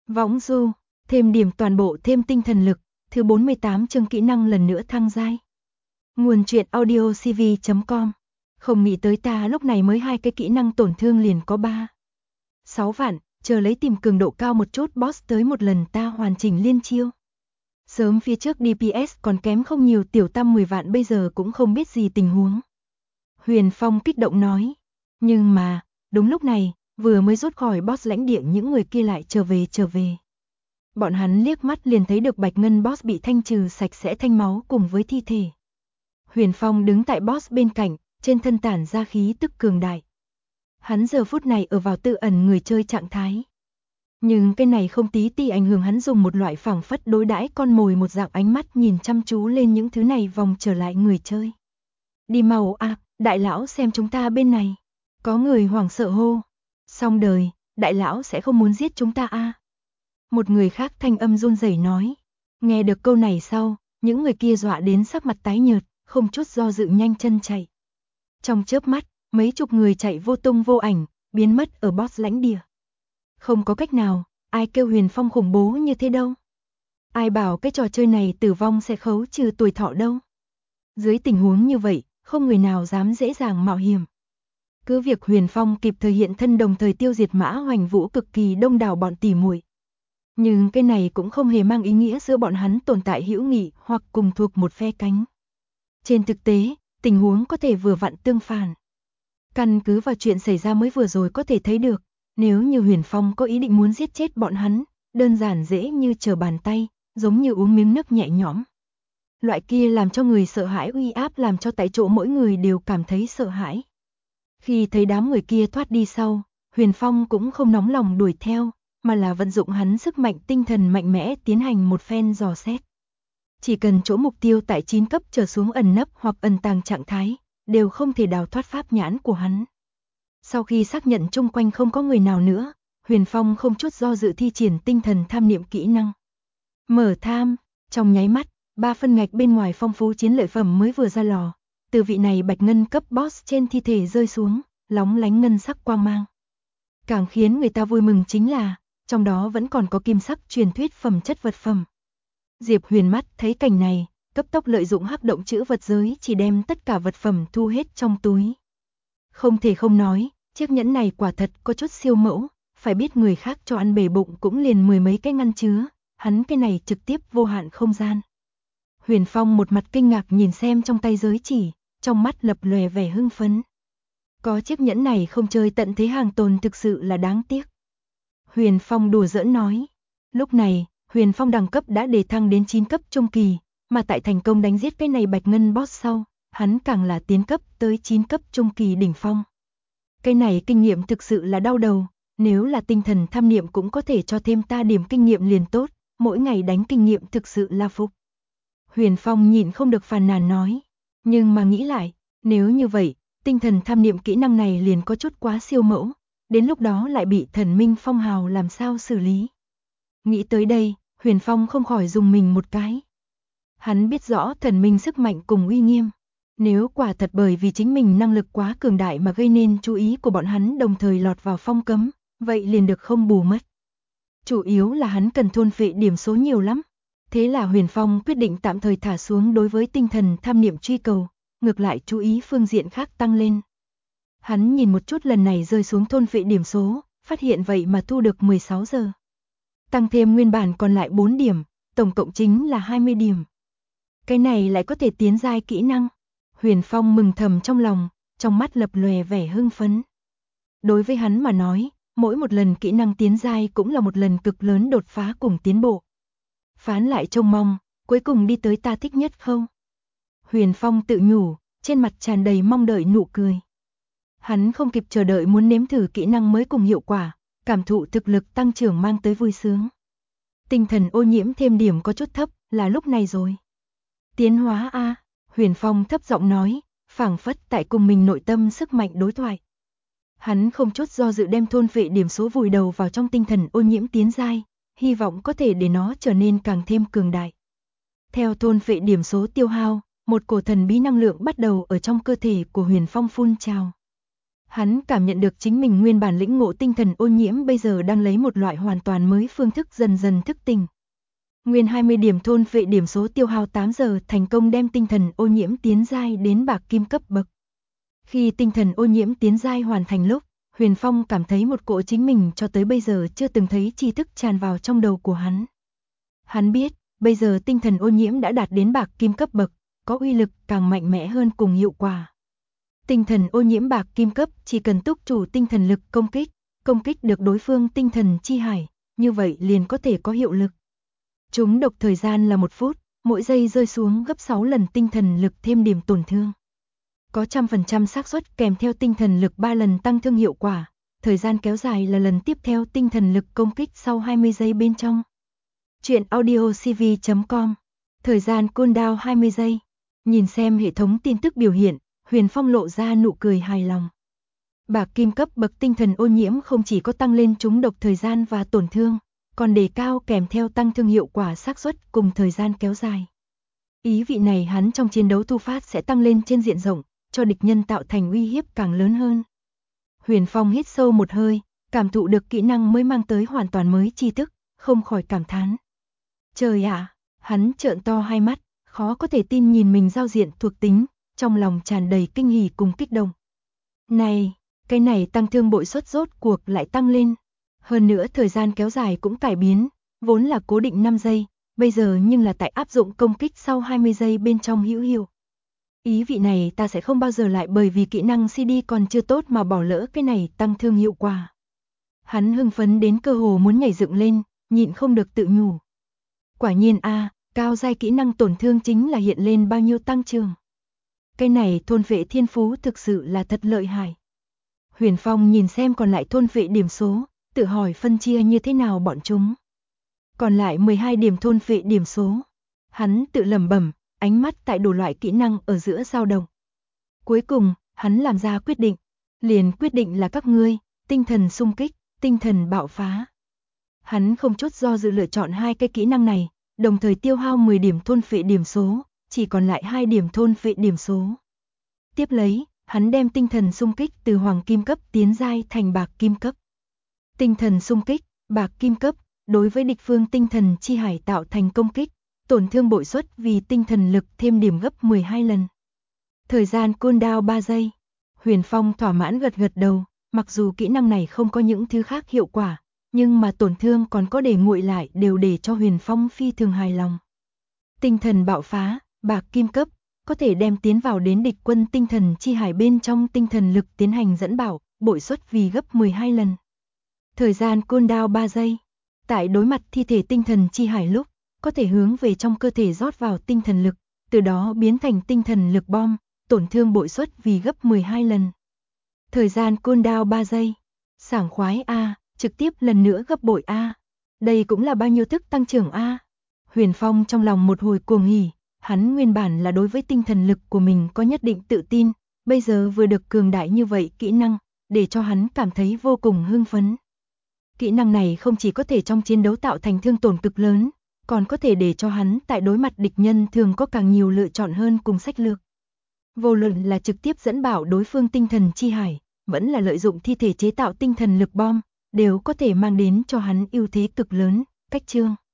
Võng du, thêm điểm toàn bộ thêm tinh thần lực, thứ 48 chương kỹ năng lần nữa thăng giai. Nguồn truyện audio cv.com. Không nghĩ tới ta lúc này mới 2 cái kỹ năng tổn thương liền có 6 vạn, chờ lấy tìm cường độ cao một chút boss tới một lần ta hoàn chỉnh liên chiêu. Sớm phía trước DPS còn kém không nhiều tiểu tam 10 vạn bây giờ cũng không biết gì tình huống. Huyền Phong kích động nói. Nhưng mà, đúng lúc này, vừa mới rút khỏi boss lãnh địa những người kia lại trở về. Bọn hắn liếc mắt liền thấy được Bạch Ngân boss bị thanh trừ sạch sẽ thanh máu cùng với thi thể. Huyền Phong đứng tại boss bên cạnh, trên thân tản ra khí tức cường đại. Hắn giờ phút này ở vào tự ẩn người chơi trạng thái. Nhưng cái này không tí ti ảnh hưởng hắn dùng một loại phảng phất đối đãi con mồi một dạng ánh mắt nhìn chăm chú lên những thứ này vòng trở lại người chơi. Đi mau à, đại lão xem chúng ta bên này. Có người hoảng sợ hô. Xong đời, đại lão sẽ không muốn giết chúng ta à. Một người khác thanh âm run rẩy nói. Nghe được câu này sau, những người kia dọa đến sắc mặt tái nhợt, không chút do dự nhanh chân chạy. Trong chớp mắt, mấy chục người chạy vô tung vô ảnh, biến mất ở boss lãnh địa. Không có cách nào, ai kêu Huyền Phong khủng bố như thế đâu. Ai bảo cái trò chơi này tử vong sẽ khấu trừ tuổi thọ đâu. Dưới tình huống như vậy, không người nào dám dễ dàng mạo hiểm. Cứ việc Huyền Phong kịp thời hiện thân đồng thời tiêu diệt Mã Hoành Vũ cực kỳ đông đảo bọn tỉ muội. Nhưng cái này cũng không hề mang ý nghĩa giữa bọn hắn tồn tại hữu nghị hoặc cùng thuộc một phe cánh. Trên thực tế, tình huống có thể vừa vặn tương phản. Căn cứ vào chuyện xảy ra mới vừa rồi có thể thấy được, nếu như Huyền Phong có ý định muốn giết chết bọn hắn, đơn giản dễ như trở bàn tay, giống như uống miếng nước nhẹ nhõm. Loại kia làm cho người sợ hãi uy áp làm cho tại chỗ mỗi người đều cảm thấy sợ hãi. Khi thấy đám người kia thoát đi sau, Huyền Phong cũng không nóng lòng đuổi theo, mà là vận dụng hắn sức mạnh tinh thần mạnh mẽ tiến hành một phen dò xét. Chỉ cần chỗ mục tiêu tại 9 cấp trở xuống ẩn nấp hoặc ẩn tàng trạng thái, đều không thể đào thoát pháp nhãn của hắn. Sau khi xác nhận chung quanh không có người nào nữa, Huyền Phong không chút do dự thi triển tinh thần tham niệm kỹ năng. Mở tham, trong nháy mắt, 3 phân ngạch bên ngoài phong phú chiến lợi phẩm mới vừa ra lò, từ vị này Bạch Ngân cấp boss trên thi thể rơi xuống, lóng lánh ngân sắc quang mang. Càng khiến người ta vui mừng chính là, trong đó vẫn còn có kim sắc truyền thuyết phẩm chất vật phẩm. Diệp Huyền mắt thấy cảnh này, cấp tốc lợi dụng hắc động chữ vật giới chỉ đem tất cả vật phẩm thu hết trong túi. Không thể không nói, chiếc nhẫn này quả thật có chút siêu mẫu, phải biết người khác cho ăn bể bụng cũng liền 10 mấy cái ngăn chứa, hắn cái này trực tiếp vô hạn không gian. Huyền Phong một mặt kinh ngạc nhìn xem trong tay giới chỉ, trong mắt lập lòe vẻ hưng phấn. Có chiếc nhẫn này không chơi tận thế hàng tồn thực sự là đáng tiếc. Huyền Phong đùa giỡn nói. Lúc này, Huyền Phong đẳng cấp đã đề thăng đến 9 cấp trung kỳ, mà tại thành công đánh giết cái này Bạch Ngân boss sau, hắn càng là tiến cấp tới 9 cấp trung kỳ đỉnh phong. Cái này kinh nghiệm thực sự là đau đầu, nếu là tinh thần tham niệm cũng có thể cho thêm ta điểm kinh nghiệm liền tốt, mỗi ngày đánh kinh nghiệm thực sự là phúc. Huyền Phong nhịn không được phàn nàn nói, nhưng mà nghĩ lại, nếu như vậy, tinh thần tham niệm kỹ năng này liền có chút quá siêu mẫu, đến lúc đó lại bị thần minh phong hào làm sao xử lý. Nghĩ tới đây, Huyền Phong không khỏi dùng mình một cái. Hắn biết rõ thần minh sức mạnh cùng uy nghiêm. Nếu quả thật bởi vì chính mình năng lực quá cường đại mà gây nên chú ý của bọn hắn đồng thời lọt vào phong cấm, vậy liền được không bù mất. Chủ yếu là hắn cần thôn phệ điểm số nhiều lắm. Thế là Huyền Phong quyết định tạm thời thả xuống đối với tinh thần tham niệm truy cầu, ngược lại chú ý phương diện khác tăng lên. Hắn nhìn một chút lần này rơi xuống thôn phệ điểm số, phát hiện vậy mà thu được 16 giờ. Tăng thêm nguyên bản còn lại 4 điểm, tổng cộng chính là 20 điểm. Cái này lại có thể tiến giai kỹ năng. Huyền Phong mừng thầm trong lòng, trong mắt lập lòe vẻ hưng phấn. Đối với hắn mà nói, mỗi một lần kỹ năng tiến giai cũng là một lần cực lớn đột phá cùng tiến bộ. Phán lại trông mong, cuối cùng đi tới ta thích nhất không? Huyền Phong tự nhủ, trên mặt tràn đầy mong đợi nụ cười. Hắn không kịp chờ đợi muốn nếm thử kỹ năng mới cùng hiệu quả, cảm thụ thực lực tăng trưởng mang tới vui sướng. Tinh thần ô nhiễm thêm điểm có chút thấp, là lúc này rồi. Tiến hóa a, Huyền Phong thấp giọng nói, phảng phất tại cùng mình nội tâm sức mạnh đối thoại. Hắn không chút do dự đem thôn phệ điểm số vùi đầu vào trong tinh thần ô nhiễm tiến giai, hy vọng có thể để nó trở nên càng thêm cường đại. Theo thôn phệ điểm số tiêu hao, một cổ thần bí năng lượng bắt đầu ở trong cơ thể của Huyền Phong phun trào. Hắn cảm nhận được chính mình nguyên bản lĩnh ngộ tinh thần ô nhiễm bây giờ đang lấy một loại hoàn toàn mới phương thức dần dần thức tỉnh. Nguyên 20 điểm thôn phệ điểm số tiêu hao 8 giờ thành công đem tinh thần ô nhiễm tiến giai đến bạc kim cấp bậc. Khi tinh thần ô nhiễm tiến giai hoàn thành lúc, Huyền Phong cảm thấy một cỗ chính mình cho tới bây giờ chưa từng thấy tri thức tràn vào trong đầu của hắn. Hắn biết, bây giờ tinh thần ô nhiễm đã đạt đến bạc kim cấp bậc, có uy lực càng mạnh mẽ hơn cùng hiệu quả. Tinh thần ô nhiễm bạc kim cấp chỉ cần túc chủ tinh thần lực công kích được đối phương tinh thần chi hải, như vậy liền có thể có hiệu lực. Trúng độc thời gian là 1 phút, mỗi giây rơi xuống gấp 6 lần tinh thần lực thêm điểm tổn thương. Có 100% xác suất kèm theo tinh thần lực 3 lần tăng thương hiệu quả, thời gian kéo dài là lần tiếp theo tinh thần lực công kích sau 20 giây bên trong. Chuyện audiocv.com. Thời gian cooldown 20 giây. Nhìn xem hệ thống tin tức biểu hiện, Huyền Phong lộ ra nụ cười hài lòng. Bạc kim cấp bậc tinh thần ô nhiễm không chỉ có tăng lên trúng độc thời gian và tổn thương, còn đề cao kèm theo tăng thương hiệu quả xác suất cùng thời gian kéo dài. Ý vị này hắn trong chiến đấu thu phát sẽ tăng lên trên diện rộng, cho địch nhân tạo thành uy hiếp càng lớn hơn. Huyền Phong hít sâu một hơi, cảm thụ được kỹ năng mới mang tới hoàn toàn mới tri thức, không khỏi cảm thán. Trời ạ, hắn trợn to hai mắt, khó có thể tin nhìn mình giao diện thuộc tính, trong lòng tràn đầy kinh hỉ cùng kích động. Này, cái này tăng thương bội suất rốt cuộc lại tăng lên. Hơn nữa thời gian kéo dài cũng cải biến, vốn là cố định 5 giây, bây giờ nhưng là tại áp dụng công kích sau 20 giây bên trong hữu hiệu. Ý vị này ta sẽ không bao giờ lại bởi vì kỹ năng CD còn chưa tốt mà bỏ lỡ cái này tăng thương hiệu quả. Hắn hưng phấn đến cơ hồ muốn nhảy dựng lên, nhịn không được tự nhủ. Quả nhiên cao giai kỹ năng tổn thương chính là hiện lên bao nhiêu tăng trưởng. Cái này thôn phệ thiên phú thực sự là thật lợi hại. Huyền Phong nhìn xem còn lại thôn phệ điểm số, tự hỏi phân chia như thế nào bọn chúng. Còn lại 12 điểm thôn phệ điểm số. Hắn tự lẩm bẩm, ánh mắt tại đủ loại kỹ năng ở giữa dao động. Cuối cùng, hắn làm ra quyết định. Liền quyết định là các ngươi, tinh thần xung kích, tinh thần bạo phá. Hắn không chút do dự lựa chọn 2 cái kỹ năng này, đồng thời tiêu hao 10 điểm thôn phệ điểm số, chỉ còn lại 2 điểm thôn phệ điểm số. Tiếp lấy, hắn đem tinh thần xung kích từ hoàng kim cấp tiến giai thành bạc kim cấp. Tinh thần xung kích, bạc kim cấp, đối với địch phương tinh thần chi hải tạo thành công kích, tổn thương bội suất vì tinh thần lực thêm điểm gấp 12 lần. Thời gian cooldown 3 giây. Huyền Phong thỏa mãn gật gật đầu, mặc dù kỹ năng này không có những thứ khác hiệu quả, nhưng mà tổn thương còn có để nguội lại đều để cho Huyền Phong phi thường hài lòng. Tinh thần bạo phá, bạc kim cấp, có thể đem tiến vào đến địch quân tinh thần chi hải bên trong tinh thần lực tiến hành dẫn bảo, bội suất vì gấp 12 lần. Thời gian cooldown 3 giây. Tại đối mặt thi thể tinh thần chi hải lúc, có thể hướng về trong cơ thể rót vào tinh thần lực, từ đó biến thành tinh thần lực bom, tổn thương bội suất vì gấp 12 lần. Thời gian cooldown 3 giây. Sảng khoái trực tiếp lần nữa gấp bội Đây cũng là bao nhiêu thức tăng trưởng Huyền Phong trong lòng một hồi cuồng hỉ, hắn nguyên bản là đối với tinh thần lực của mình có nhất định tự tin, bây giờ vừa được cường đại như vậy kỹ năng, để cho hắn cảm thấy vô cùng hưng phấn. Kỹ năng này không chỉ có thể trong chiến đấu tạo thành thương tổn cực lớn, còn có thể để cho hắn tại đối mặt địch nhân thường có càng nhiều lựa chọn hơn cùng sách lược. Vô luận là trực tiếp dẫn bảo đối phương tinh thần chi hải, vẫn là lợi dụng thi thể chế tạo tinh thần lực bom, đều có thể mang đến cho hắn ưu thế cực lớn. Cách chương